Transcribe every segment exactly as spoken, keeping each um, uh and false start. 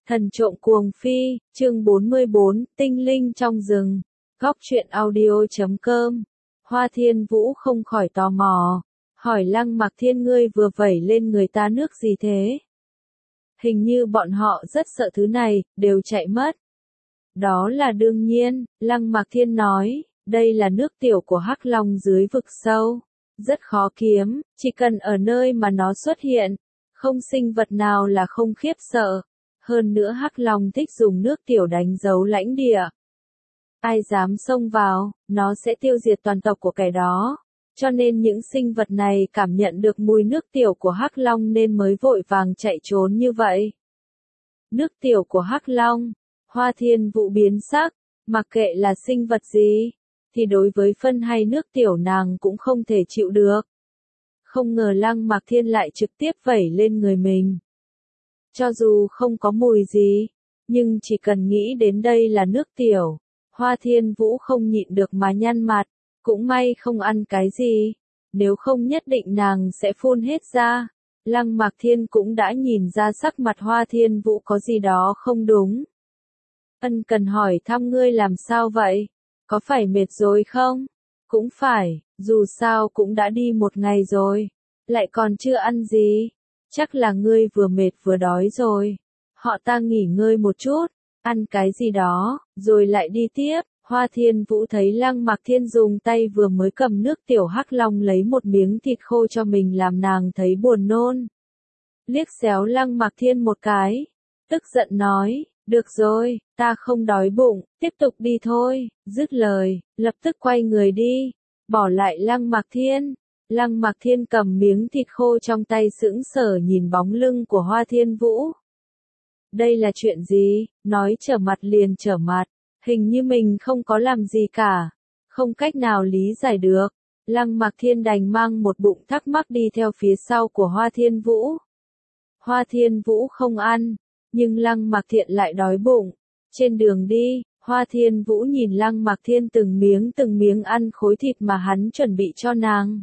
Thần trộm cuồng phi, chương bốn mươi bốn, tinh linh trong rừng. Góc truyện audio chấm com. Hoa Thiên Vũ không khỏi tò mò, hỏi Lăng Mạc Thiên ngươi vừa vẩy lên người ta nước gì thế? Hình như bọn họ rất sợ thứ này, đều chạy mất. Đó là đương nhiên, Lăng Mạc Thiên nói, đây là nước tiểu của Hắc Long dưới vực sâu. Rất khó kiếm, chỉ cần ở nơi mà nó xuất hiện, không sinh vật nào là không khiếp sợ. Hơn nữa Hắc Long thích dùng nước tiểu đánh dấu lãnh địa. Ai dám xông vào, nó sẽ tiêu diệt toàn tộc của kẻ đó. Cho nên những sinh vật này cảm nhận được mùi nước tiểu của Hắc Long nên mới vội vàng chạy trốn như vậy. Nước tiểu của Hắc Long, Hoa Thiên Vũ biến sắc, mặc kệ là sinh vật gì, thì đối với phân hay nước tiểu nàng cũng không thể chịu được. Không ngờ Lăng Mạc Thiên lại trực tiếp vẩy lên người mình. Cho dù không có mùi gì, nhưng chỉ cần nghĩ đến đây là nước tiểu, Hoa Thiên Vũ không nhịn được mà nhăn mặt, cũng may không ăn cái gì, nếu không nhất định nàng sẽ phun hết ra. Lăng Mạc Thiên cũng đã nhìn ra sắc mặt Hoa Thiên Vũ có gì đó không đúng. Ân cần hỏi thăm ngươi làm sao vậy, có phải mệt rồi không? Cũng phải, dù sao cũng đã đi một ngày rồi, lại còn chưa ăn gì. Chắc là ngươi vừa mệt vừa đói rồi. Họ ta nghỉ ngơi một chút, ăn cái gì đó, rồi lại đi tiếp. Hoa Thiên Vũ thấy Lăng Mạc Thiên dùng tay vừa mới cầm nước tiểu Hắc Long lấy một miếng thịt khô cho mình làm nàng thấy buồn nôn. Liếc xéo Lăng Mạc Thiên một cái, tức giận nói, được rồi, ta không đói bụng, tiếp tục đi thôi. Dứt lời, lập tức quay người đi, bỏ lại Lăng Mạc Thiên. Lăng Mạc Thiên cầm miếng thịt khô trong tay sững sờ nhìn bóng lưng của Hoa Thiên Vũ. Đây là chuyện gì? Nói trở mặt liền trở mặt, hình như mình không có làm gì cả, không cách nào lý giải được. Lăng Mạc Thiên đành mang một bụng thắc mắc đi theo phía sau của Hoa Thiên Vũ. Hoa Thiên Vũ không ăn, nhưng Lăng Mạc Thiên lại đói bụng. Trên đường đi, Hoa Thiên Vũ nhìn Lăng Mạc Thiên từng miếng từng miếng ăn khối thịt mà hắn chuẩn bị cho nàng.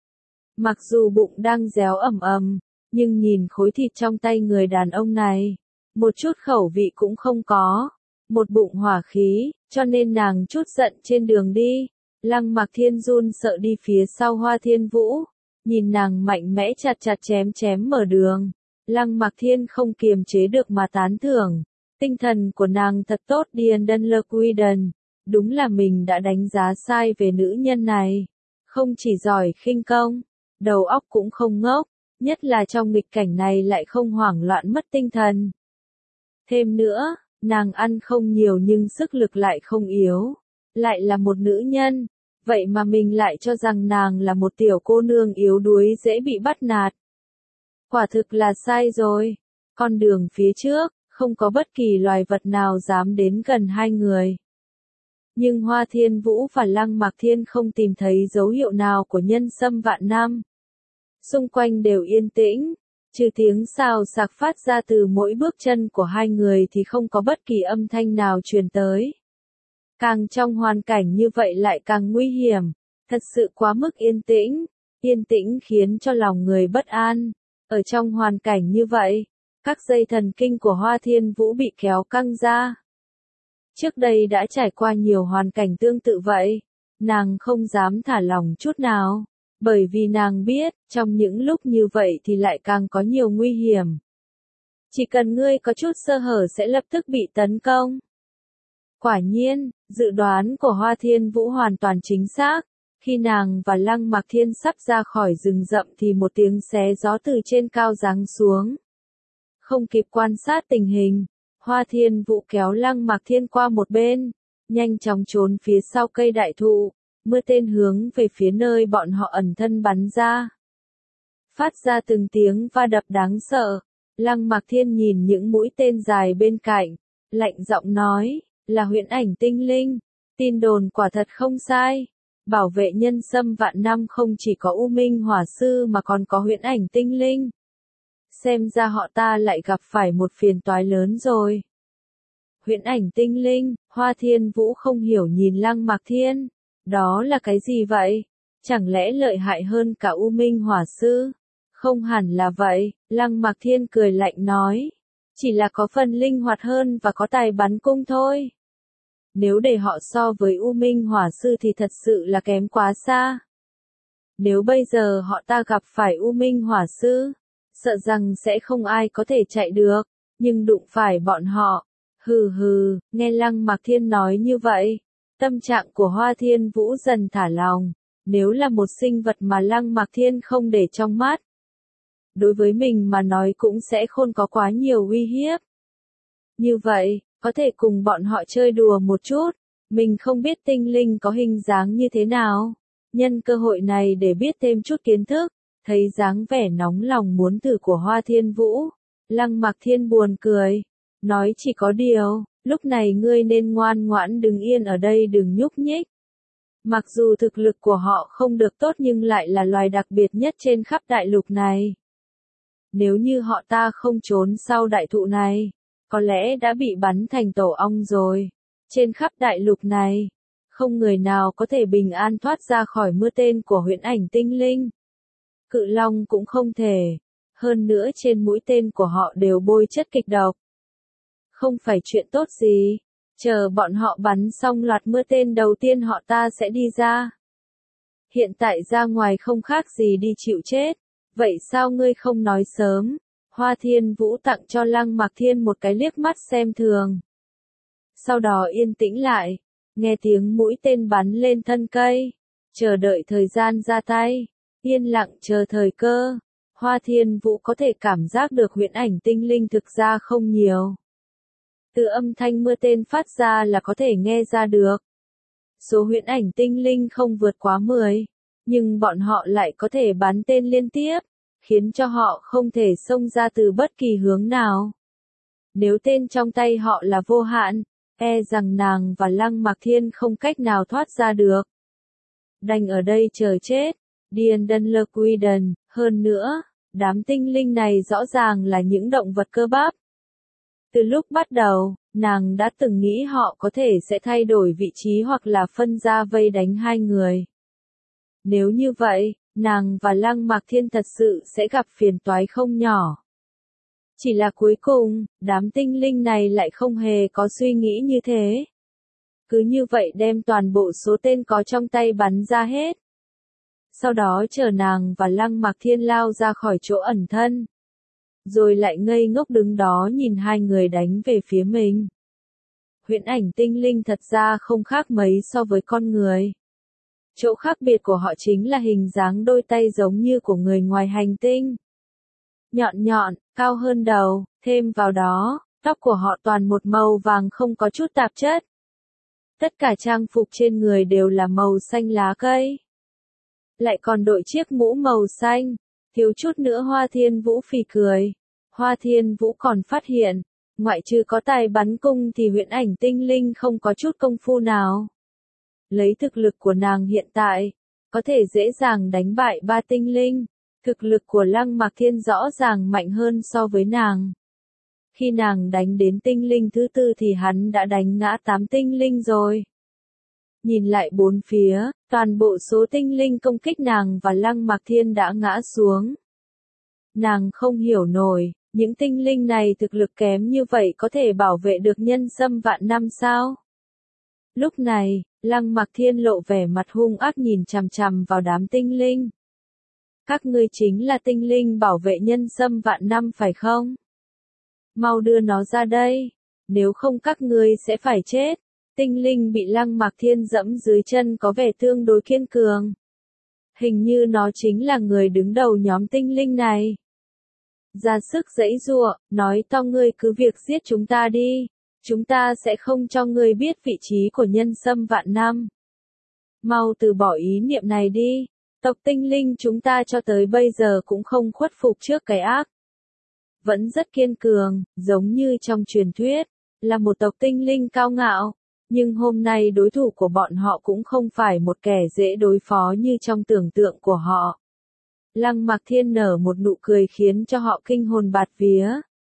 Mặc dù bụng đang réo ầm ầm, nhưng nhìn khối thịt trong tay người đàn ông này, một chút khẩu vị cũng không có, một bụng hỏa khí, cho nên nàng chút giận trên đường đi. Lăng Mạc Thiên run sợ đi phía sau Hoa Thiên Vũ, nhìn nàng mạnh mẽ chặt chặt chém chém mở đường. Lăng Mạc Thiên không kiềm chế được mà tán thưởng, tinh thần của nàng thật tốt điên đân lơ quy đần, đúng là mình đã đánh giá sai về nữ nhân này, không chỉ giỏi khinh công, đầu óc cũng không ngốc, nhất là trong nghịch cảnh này lại không hoảng loạn mất tinh thần. Thêm nữa, nàng ăn không nhiều nhưng sức lực lại không yếu, lại là một nữ nhân, vậy mà mình lại cho rằng nàng là một tiểu cô nương yếu đuối dễ bị bắt nạt. Quả thực là sai rồi, con đường phía trước, không có bất kỳ loài vật nào dám đến gần hai người. Nhưng Hoa Thiên Vũ và Lăng Mạc Thiên không tìm thấy dấu hiệu nào của nhân xâm vạn năm. Xung quanh đều yên tĩnh, trừ tiếng xào xạc phát ra từ mỗi bước chân của hai người thì không có bất kỳ âm thanh nào truyền tới. Càng trong hoàn cảnh như vậy lại càng nguy hiểm, thật sự quá mức yên tĩnh, yên tĩnh khiến cho lòng người bất an. Ở trong hoàn cảnh như vậy, các dây thần kinh của Hoa Thiên Vũ bị kéo căng ra. Trước đây đã trải qua nhiều hoàn cảnh tương tự vậy, nàng không dám thả lỏng chút nào, bởi vì nàng biết, trong những lúc như vậy thì lại càng có nhiều nguy hiểm. Chỉ cần ngươi có chút sơ hở sẽ lập tức bị tấn công. Quả nhiên, dự đoán của Hoa Thiên Vũ hoàn toàn chính xác. Khi nàng và Lăng Mạc Thiên sắp ra khỏi rừng rậm thì một tiếng xé gió từ trên cao giáng xuống. Không kịp quan sát tình hình, Hoa Thiên Vũ kéo Lăng Mạc Thiên qua một bên, nhanh chóng trốn phía sau cây đại thụ, mưa tên hướng về phía nơi bọn họ ẩn thân bắn ra. Phát ra từng tiếng va đập đáng sợ, Lăng Mạc Thiên nhìn những mũi tên dài bên cạnh, lạnh giọng nói, là huyễn ảnh tinh linh, tin đồn quả thật không sai. Bảo vệ nhân xâm vạn năm không chỉ có U Minh Hỏa Sư mà còn có huyễn ảnh tinh linh. Xem ra họ ta lại gặp phải một phiền toái lớn rồi. Huyễn ảnh tinh linh, Hoa Thiên Vũ không hiểu nhìn Lăng Mạc Thiên. Đó là cái gì vậy? Chẳng lẽ lợi hại hơn cả U Minh Hỏa Sư? Không hẳn là vậy, Lăng Mạc Thiên cười lạnh nói. Chỉ là có phần linh hoạt hơn và có tài bắn cung thôi. Nếu để họ so với U Minh Hỏa Sư thì thật sự là kém quá xa. Nếu bây giờ họ ta gặp phải U Minh Hỏa Sư, sợ rằng sẽ không ai có thể chạy được, nhưng đụng phải bọn họ. Hừ hừ, nghe Lăng Mạc Thiên nói như vậy, tâm trạng của Hoa Thiên Vũ dần thả lòng. Nếu là một sinh vật mà Lăng Mạc Thiên không để trong mắt, đối với mình mà nói cũng sẽ không có quá nhiều uy hiếp. Như vậy, có thể cùng bọn họ chơi đùa một chút, mình không biết tinh linh có hình dáng như thế nào. Nhân cơ hội này để biết thêm chút kiến thức, thấy dáng vẻ nóng lòng muốn thử của Hoa Thiên Vũ. Lăng Mạc Thiên buồn cười, nói chỉ có điều, lúc này ngươi nên ngoan ngoãn đứng yên ở đây đừng nhúc nhích. Mặc dù thực lực của họ không được tốt nhưng lại là loài đặc biệt nhất trên khắp đại lục này. Nếu như họ ta không trốn sau đại thụ này, có lẽ đã bị bắn thành tổ ong rồi. Trên khắp đại lục này, không người nào có thể bình an thoát ra khỏi mưa tên của huyễn ảnh tinh linh. Cự long cũng không thể. Hơn nữa trên mũi tên của họ đều bôi chất kịch độc. Không phải chuyện tốt gì. Chờ bọn họ bắn xong loạt mưa tên đầu tiên họ ta sẽ đi ra. Hiện tại ra ngoài không khác gì đi chịu chết. Vậy sao ngươi không nói sớm? Hoa Thiên Vũ tặng cho Lăng Mạc Thiên một cái liếc mắt xem thường. Sau đó yên tĩnh lại, nghe tiếng mũi tên bắn lên thân cây, chờ đợi thời gian ra tay, yên lặng chờ thời cơ. Hoa Thiên Vũ có thể cảm giác được huyễn ảnh tinh linh thực ra không nhiều. Từ âm thanh mưa tên phát ra là có thể nghe ra được. Số huyễn ảnh tinh linh không vượt quá mười, nhưng bọn họ lại có thể bắn tên liên tiếp, khiến cho họ không thể xông ra từ bất kỳ hướng nào. Nếu tên trong tay họ là vô hạn, e rằng nàng và Lăng Mạc Thiên không cách nào thoát ra được. Đành ở đây chờ chết, Điền Đân Lơ Quy Đần, hơn nữa, đám tinh linh này rõ ràng là những động vật cơ bắp. Từ lúc bắt đầu, nàng đã từng nghĩ họ có thể sẽ thay đổi vị trí hoặc là phân ra vây đánh hai người. Nếu như vậy, nàng và Lăng Mạc Thiên thật sự sẽ gặp phiền toái không nhỏ. Chỉ là cuối cùng, đám tinh linh này lại không hề có suy nghĩ như thế. Cứ như vậy đem toàn bộ số tên có trong tay bắn ra hết. Sau đó chờ nàng và Lăng Mạc Thiên lao ra khỏi chỗ ẩn thân. Rồi lại ngây ngốc đứng đó nhìn hai người đánh về phía mình. Huyễn ảnh tinh linh thật ra không khác mấy so với con người. Chỗ khác biệt của họ chính là hình dáng đôi tay giống như của người ngoài hành tinh. Nhọn nhọn, cao hơn đầu, thêm vào đó, tóc của họ toàn một màu vàng không có chút tạp chất. Tất cả trang phục trên người đều là màu xanh lá cây. Lại còn đội chiếc mũ màu xanh, thiếu chút nữa Hoa Thiên Vũ phì cười. Hoa Thiên Vũ còn phát hiện, ngoại trừ có tài bắn cung thì huyễn ảnh tinh linh không có chút công phu nào. Lấy thực lực của nàng hiện tại, có thể dễ dàng đánh bại ba tinh linh. Thực lực của Lăng Mạc Thiên rõ ràng mạnh hơn so với nàng. Khi nàng đánh đến tinh linh thứ tư thì hắn đã đánh ngã tám tinh linh rồi. Nhìn lại bốn phía, toàn bộ số tinh linh công kích nàng và Lăng Mạc Thiên đã ngã xuống. Nàng không hiểu nổi, những tinh linh này thực lực kém như vậy có thể bảo vệ được nhân sâm vạn năm sao? Lúc này, Lăng Mạc Thiên lộ vẻ mặt hung ác nhìn chằm chằm vào đám tinh linh. Các ngươi chính là tinh linh bảo vệ nhân sâm vạn năm phải không? Mau đưa nó ra đây, nếu không các ngươi sẽ phải chết. Tinh linh bị Lăng Mạc Thiên dẫm dưới chân có vẻ tương đối kiên cường. Hình như nó chính là người đứng đầu nhóm tinh linh này. Ra sức giãy giụa, nói to ngươi cứ việc giết chúng ta đi. Chúng ta sẽ không cho ngươi biết vị trí của nhân sâm vạn năm. Mau từ bỏ ý niệm này đi. Tộc tinh linh chúng ta cho tới bây giờ cũng không khuất phục trước cái ác. Vẫn rất kiên cường, giống như trong truyền thuyết, là một tộc tinh linh cao ngạo. Nhưng hôm nay đối thủ của bọn họ cũng không phải một kẻ dễ đối phó như trong tưởng tượng của họ. Lăng Mạc Thiên nở một nụ cười khiến cho họ kinh hồn bạt vía.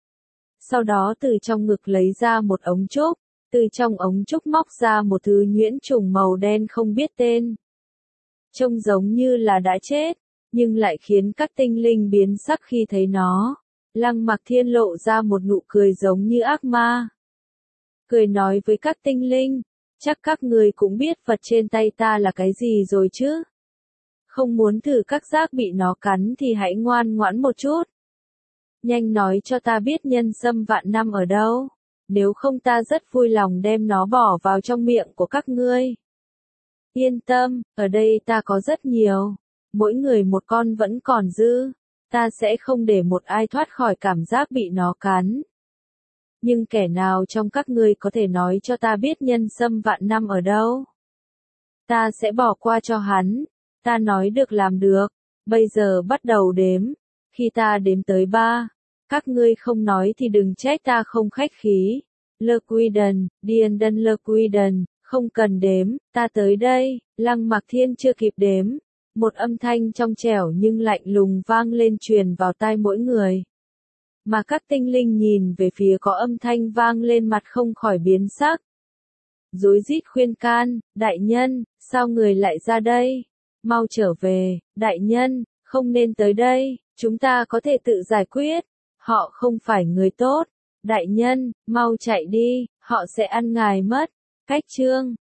Sau đó từ trong ngực lấy ra một ống trúc, từ trong ống trúc móc ra một thứ nhuyễn trùng màu đen không biết tên. Trông giống như là đã chết, nhưng lại khiến các tinh linh biến sắc khi thấy nó. Lăng Mặc Thiên lộ ra một nụ cười giống như ác ma. Cười nói với các tinh linh, chắc các người cũng biết vật trên tay ta là cái gì rồi chứ. Không muốn thử các giác bị nó cắn thì hãy ngoan ngoãn một chút. Nhanh nói cho ta biết nhân sâm vạn năm ở đâu, nếu không ta rất vui lòng đem nó bỏ vào trong miệng của các ngươi. Yên tâm, ở đây ta có rất nhiều, mỗi người một con vẫn còn dư, ta sẽ không để một ai thoát khỏi cảm giác bị nó cắn. Nhưng kẻ nào trong các ngươi có thể nói cho ta biết nhân sâm vạn năm ở đâu? Ta sẽ bỏ qua cho hắn, ta nói được làm được, bây giờ bắt đầu đếm, khi ta đếm tới ba, các ngươi không nói thì đừng trách ta không khách khí. Lequiden, Dienden Lequiden, không cần đếm, ta tới đây. Lăng Mặc Thiên chưa kịp đếm, một âm thanh trong trẻo nhưng lạnh lùng vang lên truyền vào tai mỗi người. Mà các tinh linh nhìn về phía có âm thanh vang lên mặt không khỏi biến sắc. Rối rít khuyên can, đại nhân, sao người lại ra đây? Mau trở về, đại nhân, không nên tới đây, chúng ta có thể tự giải quyết. Họ không phải người tốt. Đại nhân, mau chạy đi, họ sẽ ăn ngài mất. Cách chương